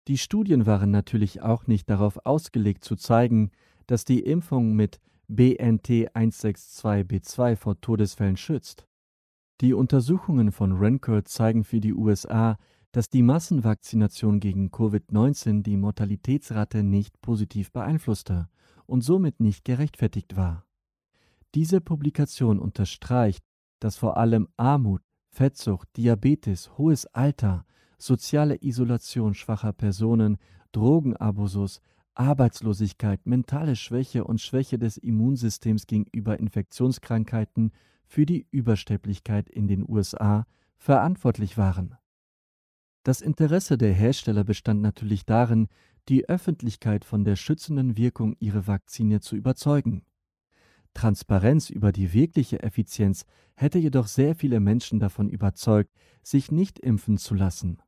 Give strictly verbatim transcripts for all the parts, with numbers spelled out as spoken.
Die Studien waren natürlich auch nicht darauf ausgelegt zu zeigen, dass die Impfung mit B N T eins sechs zwei B zwei vor Todesfällen schützt. Die Untersuchungen von Rancourt zeigen für die U S A, dass die Massenvakzination gegen Covid neunzehn die Mortalitätsrate nicht positiv beeinflusste und somit nicht gerechtfertigt war. Diese Publikation unterstreicht, dass vor allem Armut, Fettsucht, Diabetes, hohes Alter, soziale Isolation schwacher Personen, Drogenabusus, Arbeitslosigkeit, mentale Schwäche und Schwäche des Immunsystems gegenüber Infektionskrankheiten für die Übersterblichkeit in den U S A verantwortlich waren. Das Interesse der Hersteller bestand natürlich darin, die Öffentlichkeit von der schützenden Wirkung ihrer Vakzine zu überzeugen. Transparenz über die wirkliche Effizienz hätte jedoch sehr viele Menschen davon überzeugt, sich nicht impfen zu lassen.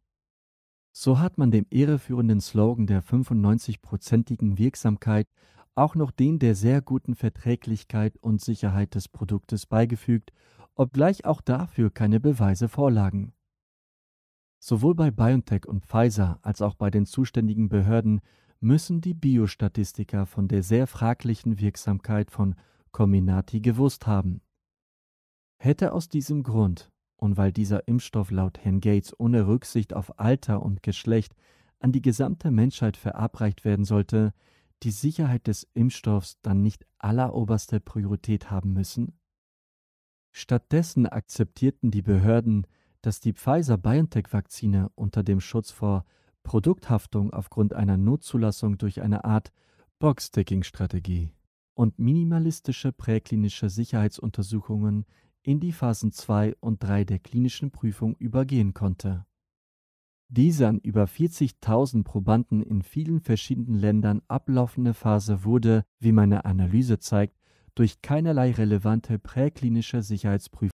So hat man dem irreführenden Slogan der fünfundneunzig-prozentigen Wirksamkeit auch noch den der sehr guten Verträglichkeit und Sicherheit des Produktes beigefügt, obgleich auch dafür keine Beweise vorlagen. Sowohl bei BioNTech und Pfizer als auch bei den zuständigen Behörden müssen die Biostatistiker von der sehr fraglichen Wirksamkeit von Comirnaty gewusst haben. Hätte aus diesem Grund und weil dieser Impfstoff laut Herrn Gates ohne Rücksicht auf Alter und Geschlecht an die gesamte Menschheit verabreicht werden sollte, die Sicherheit des Impfstoffs dann nicht alleroberste Priorität haben müssen? Stattdessen akzeptierten die Behörden, dass die Pfizer-BioNTech-Vakzine unter dem Schutz vor Produkthaftung aufgrund einer Notzulassung durch eine Art Box-Ticking-Strategie und minimalistische präklinische Sicherheitsuntersuchungen in die Phasen zwei und drei der klinischen Prüfung übergehen konnte. Diese an über vierzigtausend Probanden in vielen verschiedenen Ländern ablaufende Phase wurde, wie meine Analyse zeigt, durch keinerlei relevante präklinische Sicherheitsprüfungen